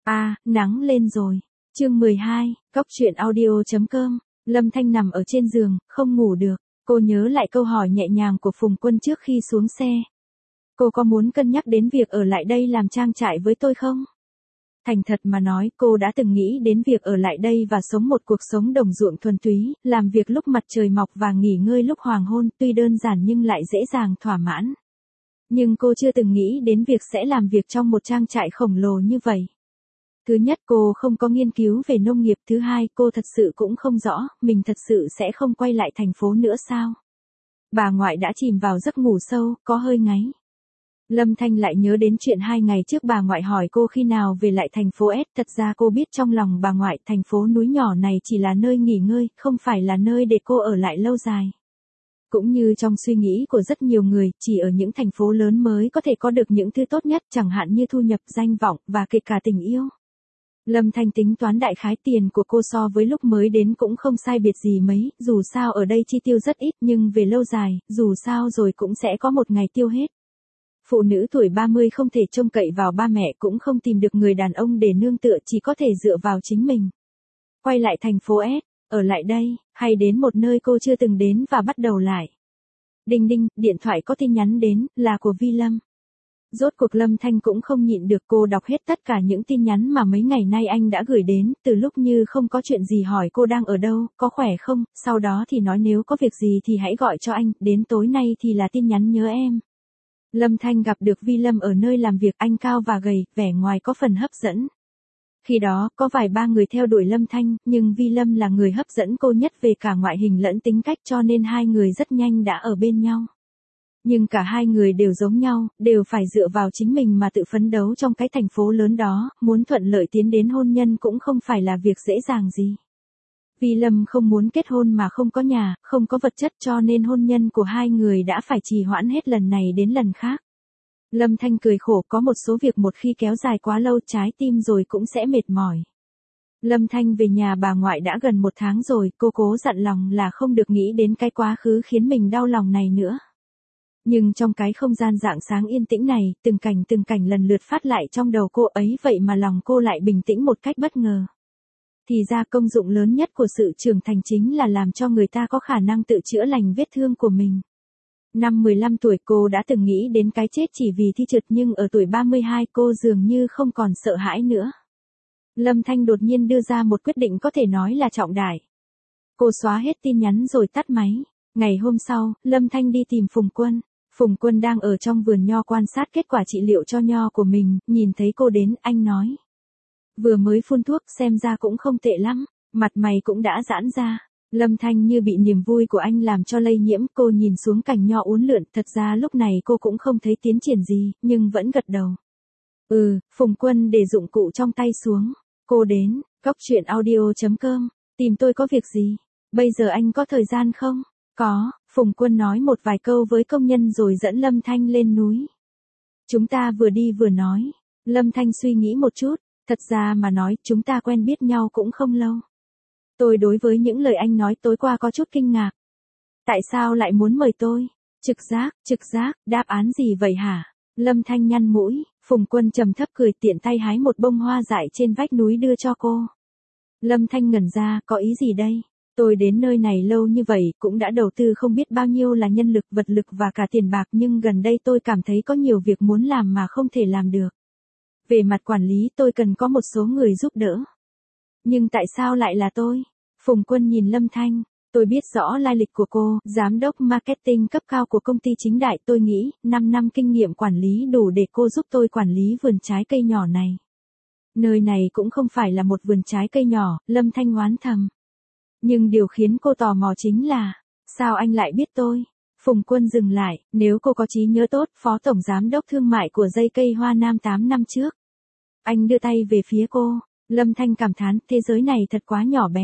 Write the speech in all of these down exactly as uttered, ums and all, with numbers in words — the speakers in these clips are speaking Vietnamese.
À, nắng lên rồi. Chương mười hai, cóc truyện audio chấm com. Lâm Thanh nằm ở trên giường, không ngủ được. Cô nhớ lại câu hỏi nhẹ nhàng của Phùng Quân trước khi xuống xe. Cô có muốn cân nhắc đến việc ở lại đây làm trang trại với tôi không? Thành thật mà nói, cô đã từng nghĩ đến việc ở lại đây và sống một cuộc sống đồng ruộng thuần túy, làm việc lúc mặt trời mọc và nghỉ ngơi lúc hoàng hôn, tuy đơn giản nhưng lại dễ dàng thỏa mãn. Nhưng cô chưa từng nghĩ đến việc sẽ làm việc trong một trang trại khổng lồ như vậy. Thứ nhất, cô không có nghiên cứu về nông nghiệp. Thứ hai, cô thật sự cũng không rõ, mình thật sự sẽ không quay lại thành phố nữa sao? Bà ngoại đã chìm vào giấc ngủ sâu, có hơi ngáy. Lâm Thanh lại nhớ đến chuyện hai ngày trước bà ngoại hỏi cô khi nào về lại thành phố S. Thật ra cô biết trong lòng bà ngoại, thành phố núi nhỏ này chỉ là nơi nghỉ ngơi, không phải là nơi để cô ở lại lâu dài. Cũng như trong suy nghĩ của rất nhiều người, chỉ ở những thành phố lớn mới có thể có được những thứ tốt nhất, chẳng hạn như thu nhập, danh vọng, và kể cả tình yêu. Lâm Thanh tính toán đại khái tiền của cô so với lúc mới đến cũng không sai biệt gì mấy, dù sao ở đây chi tiêu rất ít nhưng về lâu dài, dù sao rồi cũng sẽ có một ngày tiêu hết. Phụ nữ tuổi ba mươi không thể trông cậy vào ba mẹ, cũng không tìm được người đàn ông để nương tựa, chỉ có thể dựa vào chính mình. Quay lại thành phố S, ở lại đây, hay đến một nơi cô chưa từng đến và bắt đầu lại. Đinh đinh, điện thoại có tin nhắn đến, là của Vi Lâm. Rốt cuộc Lâm Thanh cũng không nhịn được, cô đọc hết tất cả những tin nhắn mà mấy ngày nay anh đã gửi đến, từ lúc như không có chuyện gì hỏi cô đang ở đâu, có khỏe không, sau đó thì nói nếu có việc gì thì hãy gọi cho anh, đến tối nay thì là tin nhắn nhớ em. Lâm Thanh gặp được Vi Lâm ở nơi làm việc, anh cao và gầy, vẻ ngoài có phần hấp dẫn. Khi đó, có vài ba người theo đuổi Lâm Thanh, nhưng Vi Lâm là người hấp dẫn cô nhất về cả ngoại hình lẫn tính cách, cho nên hai người rất nhanh đã ở bên nhau. Nhưng cả hai người đều giống nhau, đều phải dựa vào chính mình mà tự phấn đấu trong cái thành phố lớn đó, muốn thuận lợi tiến đến hôn nhân cũng không phải là việc dễ dàng gì. Vi Lâm không muốn kết hôn mà không có nhà, không có vật chất, cho nên hôn nhân của hai người đã phải trì hoãn hết lần này đến lần khác. Lâm Thanh cười khổ, có một số việc một khi kéo dài quá lâu trái tim rồi cũng sẽ mệt mỏi. Lâm Thanh về nhà bà ngoại đã gần một tháng rồi, cô cố dặn lòng là không được nghĩ đến cái quá khứ khiến mình đau lòng này nữa. Nhưng trong cái không gian rạng sáng yên tĩnh này, từng cảnh từng cảnh lần lượt phát lại trong đầu cô ấy, vậy mà lòng cô lại bình tĩnh một cách bất ngờ. Thì ra công dụng lớn nhất của sự trưởng thành chính là làm cho người ta có khả năng tự chữa lành vết thương của mình. Năm mười lăm tuổi cô đã từng nghĩ đến cái chết chỉ vì thi trượt, nhưng ở tuổi ba mươi hai cô dường như không còn sợ hãi nữa. Lâm Thanh đột nhiên đưa ra một quyết định có thể nói là trọng đại. Cô xóa hết tin nhắn rồi tắt máy. Ngày hôm sau, Lâm Thanh đi tìm Phùng Quân. Phùng Quân đang ở trong vườn nho quan sát kết quả trị liệu cho nho của mình, nhìn thấy cô đến, anh nói. Vừa mới phun thuốc, xem ra cũng không tệ lắm, mặt mày cũng đã giãn ra. Lâm Thanh như bị niềm vui của anh làm cho lây nhiễm, cô nhìn xuống cành nho uốn lượn, thật ra lúc này cô cũng không thấy tiến triển gì, nhưng vẫn gật đầu. Ừ, Phùng Quân để dụng cụ trong tay xuống. Cô đến, cóc truyện audio chấm com, tìm tôi có việc gì? Bây giờ anh có thời gian không? Có, Phùng Quân nói một vài câu với công nhân rồi dẫn Lâm Thanh lên núi. Chúng ta vừa đi vừa nói. Lâm Thanh suy nghĩ một chút, thật ra mà nói chúng ta quen biết nhau cũng không lâu. Tôi đối với những lời anh nói tối qua có chút kinh ngạc. Tại sao lại muốn mời tôi? Trực giác, trực giác, đáp án gì vậy hả? Lâm Thanh nhăn mũi, Phùng Quân trầm thấp cười, tiện tay hái một bông hoa dại trên vách núi đưa cho cô. Lâm Thanh ngẩn ra, có ý gì đây? Tôi đến nơi này lâu như vậy, cũng đã đầu tư không biết bao nhiêu là nhân lực, vật lực và cả tiền bạc, nhưng gần đây tôi cảm thấy có nhiều việc muốn làm mà không thể làm được. Về mặt quản lý tôi cần có một số người giúp đỡ. Nhưng tại sao lại là tôi? Phùng Quân nhìn Lâm Thanh, tôi biết rõ lai lịch của cô, giám đốc marketing cấp cao của công ty chính đại, tôi nghĩ, năm năm kinh nghiệm quản lý đủ để cô giúp tôi quản lý vườn trái cây nhỏ này. Nơi này cũng không phải là một vườn trái cây nhỏ, Lâm Thanh oán thầm. Nhưng điều khiến cô tò mò chính là, sao anh lại biết tôi? Phùng Quân dừng lại, nếu cô có trí nhớ tốt, phó tổng giám đốc thương mại của dây cây Hoa Nam tám năm trước. Anh đưa tay về phía cô, Lâm Thanh cảm thán, thế giới này thật quá nhỏ bé.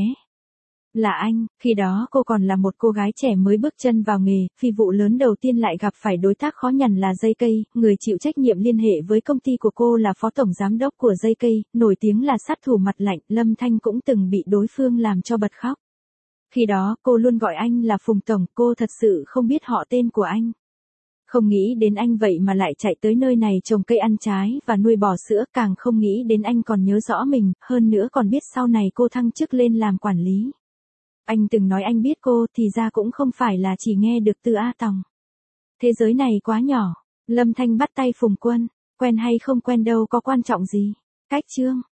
Là anh, khi đó cô còn là một cô gái trẻ mới bước chân vào nghề, phi vụ lớn đầu tiên lại gặp phải đối tác khó nhằn là dây cây, người chịu trách nhiệm liên hệ với công ty của cô là phó tổng giám đốc của dây cây, nổi tiếng là sát thủ mặt lạnh, Lâm Thanh cũng từng bị đối phương làm cho bật khóc. Khi đó cô luôn gọi anh là Phùng Tổng, cô thật sự không biết họ tên của anh. Không nghĩ đến anh vậy mà lại chạy tới nơi này trồng cây ăn trái và nuôi bò sữa, càng không nghĩ đến anh còn nhớ rõ mình, hơn nữa còn biết sau này cô thăng chức lên làm quản lý. Anh từng nói anh biết cô, thì ra cũng không phải là chỉ nghe được từ A Tòng. Thế giới này quá nhỏ. Lâm Thanh bắt tay Phùng Quân, quen hay không quen đâu có quan trọng gì. Cách chương